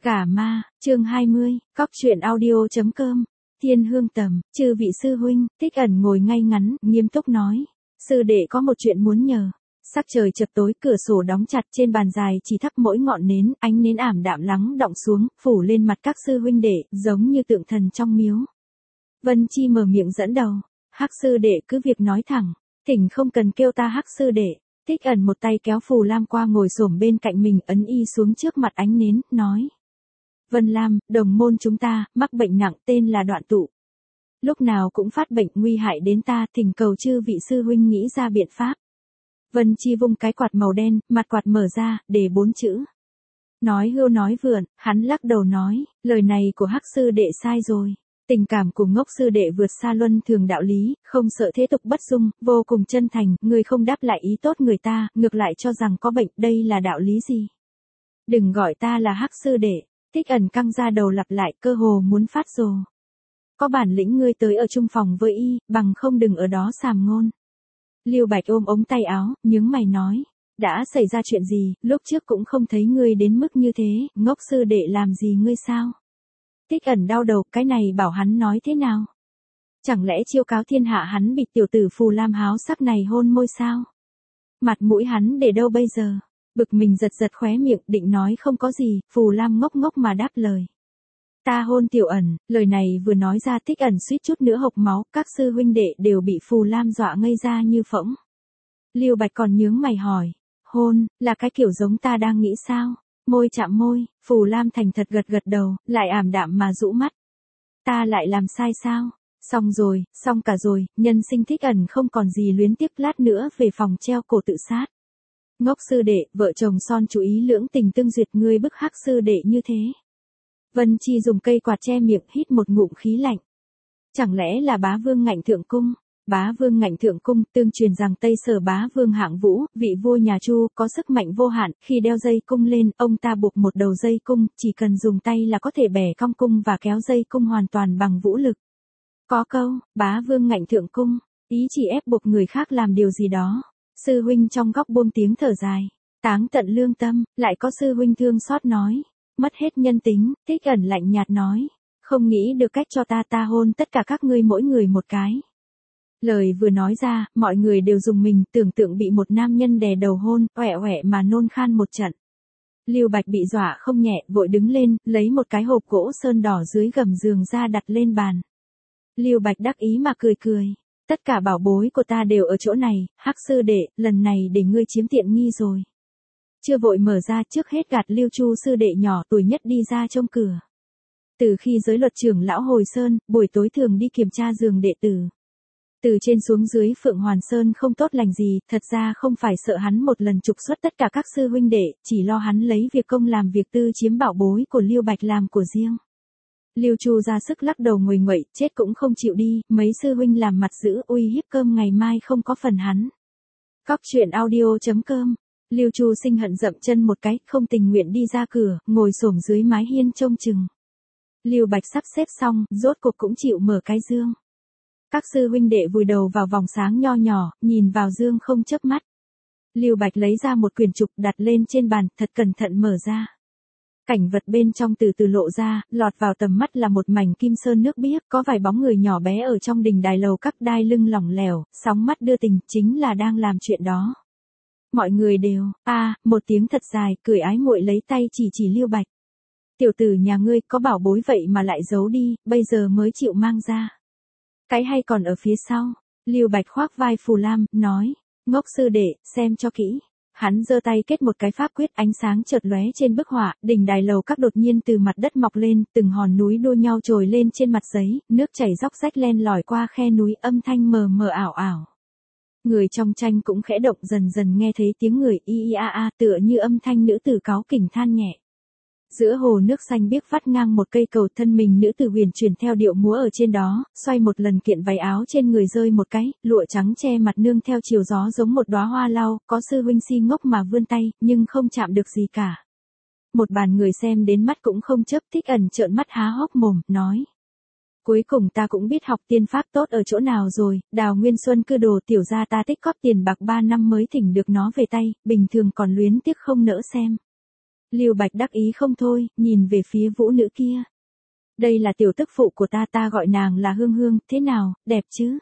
Gả ma, chương 20, cóc truyện audio.com, Thiên Hương Tầm, chư vị sư huynh, Thích Ẩn ngồi ngay ngắn, nghiêm túc nói. Sư đệ có một chuyện muốn nhờ. Sắc trời chập tối, cửa sổ đóng chặt, trên bàn dài chỉ thắp mỗi ngọn nến, ánh nến ảm đạm lắng đọng xuống, phủ lên mặt các sư huynh đệ, giống như tượng thần trong miếu. Vân Chi mở miệng dẫn đầu. Hắc sư đệ cứ việc nói thẳng, thỉnh không cần kêu ta Hắc sư đệ. Thích Ẩn một tay kéo Phù Lam qua ngồi xổm bên cạnh mình, ấn y xuống trước mặt ánh nến, nói. Vân Lam, đồng môn chúng ta, mắc bệnh nặng tên là Đoạn Tụ. Lúc nào cũng phát bệnh nguy hại đến ta, thỉnh cầu chư vị sư huynh nghĩ ra biện pháp. Vân Chi vung cái quạt màu đen, mặt quạt mở ra, để 4 chữ. Nói hưu nói vượn, hắn lắc đầu nói, lời này của Hắc sư đệ sai rồi. Tình cảm của Ngốc sư đệ vượt xa luân thường đạo lý, không sợ thế tục bất dung, vô cùng chân thành, người không đáp lại ý tốt người ta, ngược lại cho rằng có bệnh, đây là đạo lý gì? Đừng gọi ta là Hắc sư đệ. Thích Ẩn căng ra đầu lặp lại, cơ hồ muốn phát rồ. Có bản lĩnh ngươi tới ở chung phòng với y, bằng không đừng ở đó sàm ngôn. Lưu Bạch ôm ống tay áo, nhướng mày nói, đã xảy ra chuyện gì, lúc trước cũng không thấy ngươi đến mức như thế, Ngốc sư đệ làm gì ngươi sao? Thích Ẩn đau đầu, cái này bảo hắn nói thế nào? Chẳng lẽ chiêu cáo thiên hạ hắn bị tiểu tử Phù Lam háo sắc này hôn môi sao? Mặt mũi hắn để đâu bây giờ? Bực mình giật giật khóe miệng, định nói không có gì, Phù Lam ngốc ngốc mà đáp lời. Ta hôn Tiểu Ẩn, lời này vừa nói ra Thích Ẩn suýt chút nữa hộc máu, các sư huynh đệ đều bị Phù Lam dọa ngây ra như phỗng. Lưu Bạch còn nhướng mày hỏi, hôn, là cái kiểu giống ta đang nghĩ sao? Môi chạm môi, Phù Lam thành thật gật gật đầu, lại ảm đạm mà rũ mắt. Ta lại làm sai sao? Xong rồi, xong cả rồi, nhân sinh Thích Ẩn không còn gì luyến tiếc, lát nữa về phòng treo cổ tự sát. Ngốc sư đệ, vợ chồng son chú ý lưỡng tình tương duyệt, ngươi bức Hắc sư đệ như thế. Vân Chi dùng cây quạt che miệng, hít một ngụm khí lạnh. Chẳng lẽ là bá vương Ngạnh Thượng Cung? Bá vương Ngạnh Thượng Cung, tương truyền rằng Tây Sở bá vương Hạng Vũ, vị vua nhà Chu, có sức mạnh vô hạn, khi đeo dây cung lên, ông ta buộc một đầu dây cung, chỉ cần dùng tay là có thể bẻ cong cung và kéo dây cung hoàn toàn bằng vũ lực. Có câu, bá vương Ngạnh Thượng Cung, ý chỉ ép buộc người khác làm điều gì đó. Sư huynh trong góc buông tiếng thở dài, táng tận lương tâm, lại có sư huynh thương xót nói, mất hết nhân tính. Thích Ẩn lạnh nhạt nói, không nghĩ được cách cho ta hôn tất cả các ngươi mỗi người một cái. Lời vừa nói ra, mọi người đều dùng mình, tưởng tượng bị một nam nhân đè đầu hôn, oẹ oẹ mà nôn khan một trận. Lưu Bạch bị dọa không nhẹ, vội đứng lên, lấy một cái hộp gỗ sơn đỏ dưới gầm giường ra đặt lên bàn. Lưu Bạch đắc ý mà cười cười. Tất cả bảo bối của ta đều ở chỗ này, Hắc sư đệ, lần này để ngươi chiếm tiện nghi rồi. Chưa vội mở ra, trước hết gạt Lưu Chu sư đệ nhỏ tuổi nhất đi ra trông cửa. Từ khi giới luật trưởng lão hồi sơn, buổi tối thường đi kiểm tra giường đệ tử. Từ trên xuống dưới Phượng Hoàn Sơn không tốt lành gì, thật ra không phải sợ hắn một lần trục xuất tất cả các sư huynh đệ, chỉ lo hắn lấy việc công làm việc tư, chiếm bảo bối của Lưu Bạch làm của riêng. Lưu Chu ra sức lắc đầu nguầy nguậy, chết cũng không chịu đi, mấy sư huynh làm mặt dữ, uy hiếp cơm ngày mai không có phần hắn. Cóc truyện audio.com, Lưu Chu sinh hận dậm chân một cái, không tình nguyện đi ra cửa, ngồi xổm dưới mái hiên trông chừng. Lưu Bạch sắp xếp xong, rốt cuộc cũng chịu mở cái dương. Các sư huynh đệ vùi đầu vào vòng sáng nho nhỏ, nhìn vào dương không chớp mắt. Lưu Bạch lấy ra một quyển trục đặt lên trên bàn, thật cẩn thận mở ra. Cảnh vật bên trong từ từ lộ ra, lọt vào tầm mắt là một mảnh kim sơn nước biếc, có vài bóng người nhỏ bé ở trong đình đài lầu các đai lưng lỏng lẻo, sóng mắt đưa tình, chính là đang làm chuyện đó. Mọi người đều, một tiếng thật dài, cười ái muội lấy tay chỉ Lưu Bạch. Tiểu tử nhà ngươi có bảo bối vậy mà lại giấu đi, bây giờ mới chịu mang ra. Cái hay còn ở phía sau. Lưu Bạch khoác vai Phù Lam, nói, Ngốc sư đệ, xem cho kỹ. Hắn giơ tay kết một cái pháp quyết, ánh sáng chợt lóe trên bức họa, đỉnh đài lầu các đột nhiên từ mặt đất mọc lên, từng hòn núi đua nhau trồi lên trên mặt giấy, nước chảy róc rách len lỏi qua khe núi, âm thanh mờ mờ ảo ảo. Người trong tranh cũng khẽ động, dần dần nghe thấy tiếng người y a, tựa như âm thanh nữ tử cáu kỉnh than nhẹ. Giữa hồ nước xanh biếc vắt ngang một cây cầu, thân mình nữ tử huyền chuyển theo điệu múa ở trên đó, xoay một lần kiện váy áo trên người rơi một cái, lụa trắng che mặt nương theo chiều gió giống một đóa hoa lau, có sư huynh si ngốc mà vươn tay, nhưng không chạm được gì cả. Một bàn người xem đến mắt cũng không chớp. Thích Ẩn trợn mắt há hốc mồm, nói. Cuối cùng ta cũng biết học tiên pháp tốt ở chỗ nào rồi, Đào Nguyên Xuân cư đồ tiểu gia ta tích góp tiền bạc 3 năm mới thỉnh được nó về tay, bình thường còn luyến tiếc không nỡ xem. Lưu Bạch đắc ý không thôi, nhìn về phía vũ nữ kia. Đây là tiểu tức phụ của ta gọi nàng là Hương Hương, thế nào, đẹp chứ?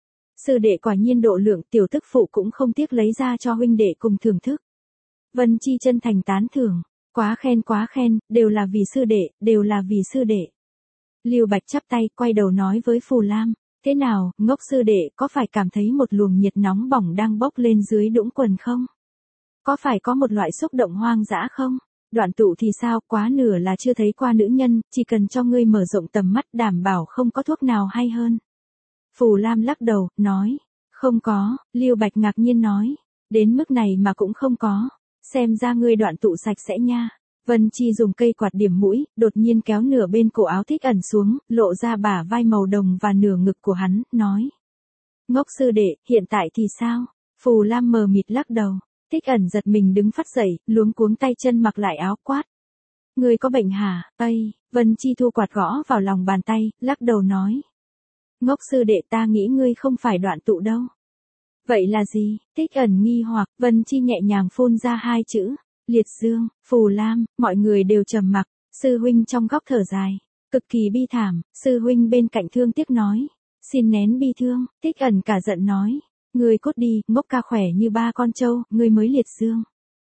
Sư đệ quả nhiên độ lượng, tiểu tức phụ cũng không tiếc lấy ra cho huynh đệ cùng thưởng thức. Vân Chi chân thành tán thưởng, quá khen, đều là vì sư đệ, đều là vì sư đệ. Lưu Bạch chắp tay, quay đầu nói với Phù Lam, thế nào, ngốc sư đệ, có phải cảm thấy một luồng nhiệt nóng bỏng đang bốc lên dưới đũng quần không? Có phải có một loại xúc động hoang dã không? Đoạn tụ thì sao, quá nửa là chưa thấy qua nữ nhân, chỉ cần cho ngươi mở rộng tầm mắt đảm bảo không có thuốc nào hay hơn. Phù Lam lắc đầu, nói, không có, Lưu Bạch ngạc nhiên nói, đến mức này mà cũng không có, xem ra ngươi đoạn tụ sạch sẽ nha. Vân Chi dùng cây quạt điểm mũi, đột nhiên kéo nửa bên cổ áo Thích Ẩn xuống, lộ ra bả vai màu đồng và nửa ngực của hắn, nói. Ngốc sư đệ, hiện tại thì sao? Phù Lam mờ mịt lắc đầu. Thích Ẩn giật mình đứng phắt dậy, luống cuống tay chân mặc lại áo quát. Ngươi có bệnh hả? Ây, Vân Chi thu quạt gõ vào lòng bàn tay, lắc đầu nói. Ngốc sư đệ, ta nghĩ ngươi không phải đoạn tụ đâu. Vậy là gì? Thích Ẩn nghi hoặc, Vân Chi nhẹ nhàng phun ra hai chữ. Liệt dương. Phù Lam, mọi người đều trầm mặc, sư huynh trong góc thở dài, cực kỳ bi thảm, sư huynh bên cạnh thương tiếc nói. Xin nén bi thương. Thích Ẩn cả giận nói. Ngươi cút đi, ngốc ca khỏe như ba con trâu, ngươi mới liệt dương.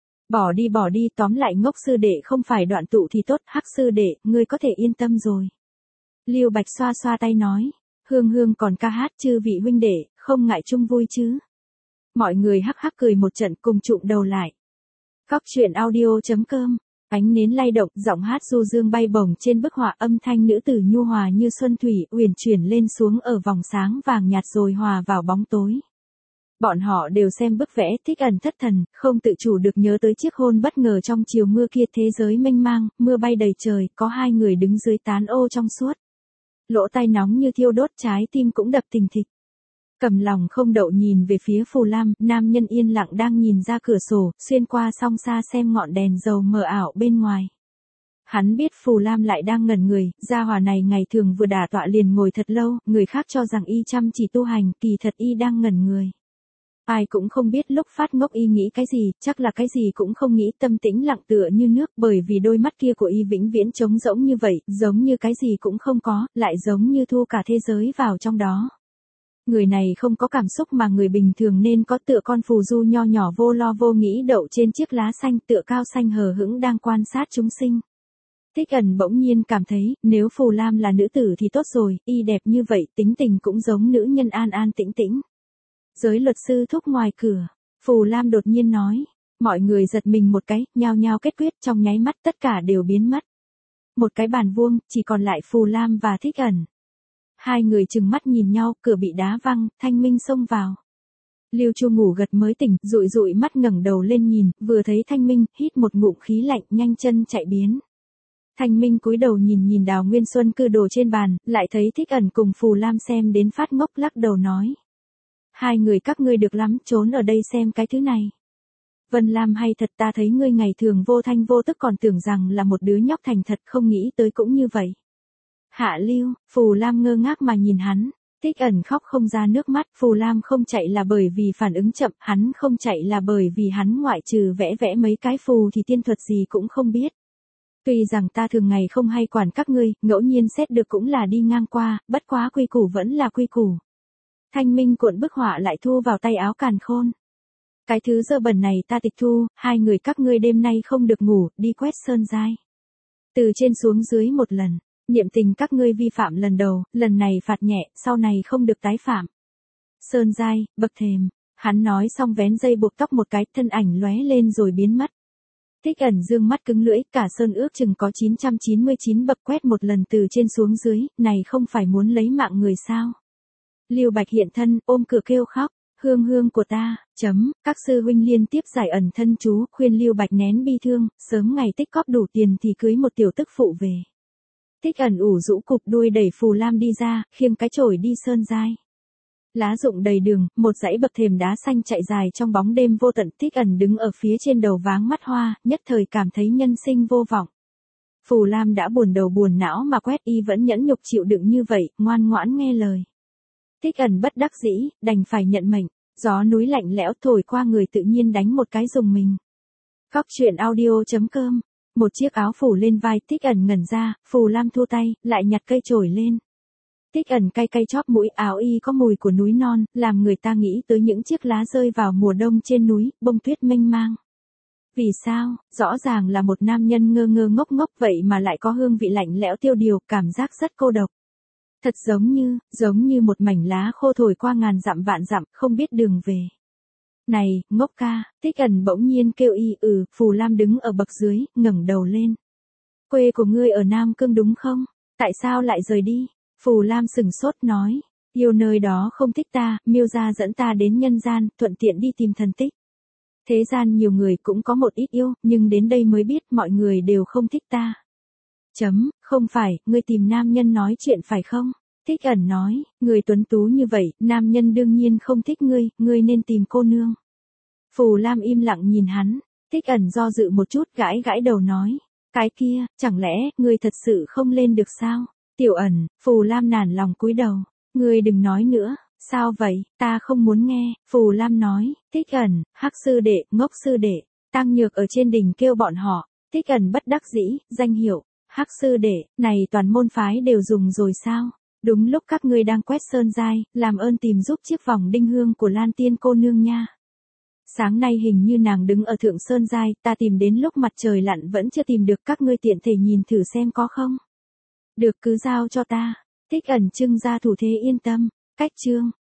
Bỏ đi, tóm lại ngốc sư đệ không phải đoạn tụ thì tốt, hắc sư đệ, ngươi có thể yên tâm rồi. Lưu Bạch xoa xoa tay nói, Hương Hương còn ca hát, chư vị huynh đệ, không ngại chung vui chứ. Mọi người hắc hắc cười một trận cùng trụm đầu lại. Góc truyện audio.com, ánh nến lay động, giọng hát du dương bay bổng trên bức họa, âm thanh nữ tử nhu hòa như xuân thủy, uyển chuyển lên xuống ở vòng sáng vàng nhạt rồi hòa vào bóng tối. Bọn họ đều xem bức vẽ, Thích Ẩn thất thần, không tự chủ được nhớ tới chiếc hôn bất ngờ trong chiều mưa kia, thế giới mênh mang, mưa bay đầy trời, có hai người đứng dưới tán ô trong suốt. Lỗ tai nóng như thiêu đốt, trái tim cũng đập thình thịch. Cầm lòng không đậu nhìn về phía Phù Lam, nam nhân yên lặng đang nhìn ra cửa sổ, xuyên qua song xa xem ngọn đèn dầu mờ ảo bên ngoài. Hắn biết Phù Lam lại đang ngẩn người, gia hỏa này ngày thường vừa đả tọa liền ngồi thật lâu, người khác cho rằng y chăm chỉ tu hành, kỳ thật y đang ngẩn người. Ai cũng không biết lúc phát ngốc y nghĩ cái gì, chắc là cái gì cũng không nghĩ, tâm tĩnh lặng tựa như nước, bởi vì đôi mắt kia của y vĩnh viễn trống rỗng như vậy, giống như cái gì cũng không có, lại giống như thu cả thế giới vào trong đó. Người này không có cảm xúc mà người bình thường nên có, tựa con phù du nho nhỏ vô lo vô nghĩ đậu trên chiếc lá xanh, tựa cao xanh hờ hững đang quan sát chúng sinh. Thích Ẩn bỗng nhiên cảm thấy, nếu Phù Lam là nữ tử thì tốt rồi, y đẹp như vậy, tính tình cũng giống nữ nhân an an tĩnh tĩnh. Giới luật sư thúc ngoài cửa, Phù Lam đột nhiên nói, mọi người giật mình một cái, nhao nhao kết quyết, trong nháy mắt tất cả đều biến mất. Một cái bàn vuông, chỉ còn lại Phù Lam và Thích Ẩn. Hai người trừng mắt nhìn nhau, cửa bị đá văng, Thanh Minh xông vào. Lưu Chu ngủ gật mới tỉnh, dụi dụi mắt ngẩng đầu lên nhìn, vừa thấy Thanh Minh, hít một ngụm khí lạnh, nhanh chân chạy biến. Thanh Minh cúi đầu nhìn Đào Nguyên Xuân cư đồ trên bàn, lại thấy Thích Ẩn cùng Phù Lam xem đến phát ngốc, lắc đầu nói. Hai người các ngươi được lắm, trốn ở đây xem cái thứ này. Vân Lam hay thật, ta thấy ngươi ngày thường vô thanh vô tức còn tưởng rằng là một đứa nhóc thành thật, không nghĩ tới cũng như vậy. Hạ Lưu, Phù Lam ngơ ngác mà nhìn hắn, Thích Ẩn khóc không ra nước mắt, Phù Lam không chạy là bởi vì phản ứng chậm, hắn không chạy là bởi vì hắn ngoại trừ vẽ mấy cái phù thì tiên thuật gì cũng không biết. Tuy rằng ta thường ngày không hay quản các ngươi, ngẫu nhiên xét được cũng là đi ngang qua, bất quá quy củ vẫn là quy củ. Thanh Minh cuộn bức họa lại thu vào tay áo càn khôn. Cái thứ dơ bẩn này ta tịch thu, hai người các ngươi đêm nay không được ngủ, đi quét sơn giai. Từ trên xuống dưới một lần, niệm tình các ngươi vi phạm lần đầu, lần này phạt nhẹ, sau này không được tái phạm. Sơn giai, bậc thềm, hắn nói xong vén dây buộc tóc một cái, thân ảnh lóe lên rồi biến mất. Thích Ẩn dương mắt cứng lưỡi, cả sơn ước chừng có 999 bậc, quét một lần từ trên xuống dưới, này không phải muốn lấy mạng người sao? Lưu Bạch hiện thân, ôm cửa kêu khóc, Hương Hương của ta, các sư huynh liên tiếp giải ẩn thân chú, khuyên Lưu Bạch nén bi thương, sớm ngày tích cóp đủ tiền thì cưới một tiểu tức phụ về. Thích Ẩn ủ rũ cụp đuôi đẩy Phù Lam đi ra, khiêng cái chổi đi sơn giai. Lá rụng đầy đường, một dãy bậc thềm đá xanh chạy dài trong bóng đêm vô tận, Thích Ẩn đứng ở phía trên đầu váng mắt hoa, nhất thời cảm thấy nhân sinh vô vọng. Phù Lam đã buồn đầu buồn não mà quét, y vẫn nhẫn nhục chịu đựng như vậy, ngoan ngoãn nghe lời. Thích Ẩn bất đắc dĩ, đành phải nhận mệnh, gió núi lạnh lẽo thổi qua người tự nhiên đánh một cái rùng mình. Góc truyện audio.com một chiếc áo phủ lên vai. Thích Ẩn ngẩn ra, Phù Lam thu tay, lại nhặt cây chổi lên. Thích Ẩn cay cay chóp mũi, áo y có mùi của núi non, làm người ta nghĩ tới những chiếc lá rơi vào mùa đông trên núi, bông tuyết mênh mang. Vì sao, rõ ràng là một nam nhân ngơ ngơ ngốc ngốc vậy mà lại có hương vị lạnh lẽo tiêu điều, cảm giác rất cô độc. Thật giống như một mảnh lá khô thổi qua ngàn dặm vạn dặm, không biết đường về. Này, ngốc ca, Thích Ẩn bỗng nhiên kêu Phù Lam đứng ở bậc dưới, ngẩng đầu lên. Quê của ngươi ở Nam Cương đúng không? Tại sao lại rời đi? Phù Lam sừng sốt nói, yêu nơi đó không thích ta, Miêu gia dẫn ta đến nhân gian, thuận tiện đi tìm thần tích. Thế gian nhiều người cũng có một ít yêu, nhưng đến đây mới biết mọi người đều không thích ta. Không phải, ngươi tìm nam nhân nói chuyện phải không? Thích Ẩn nói, người tuấn tú như vậy, nam nhân đương nhiên không thích ngươi nên tìm cô nương. Phù Lam im lặng nhìn hắn, Thích Ẩn do dự một chút, gãi gãi đầu nói, cái kia, chẳng lẽ, ngươi thật sự không lên được sao? Tiểu Ẩn, Phù Lam nản lòng cúi đầu, ngươi đừng nói nữa. Sao vậy, ta không muốn nghe, Phù Lam nói. Thích Ẩn, Hắc sư đệ, Ngốc sư đệ, Tăng Nhược ở trên đỉnh kêu bọn họ. Thích Ẩn bất đắc dĩ, danh hiệu Hắc sư đệ, này toàn môn phái đều dùng rồi sao? Đúng lúc các ngươi đang quét sơn giai, làm ơn tìm giúp chiếc vòng đinh hương của Lan Tiên cô nương nha. Sáng nay hình như nàng đứng ở thượng sơn giai, ta tìm đến lúc mặt trời lặn vẫn chưa tìm được, các ngươi tiện thể nhìn thử xem có không. Được, cứ giao cho ta. Thích Ẩn trưng ra thủ thế yên tâm. Cách chương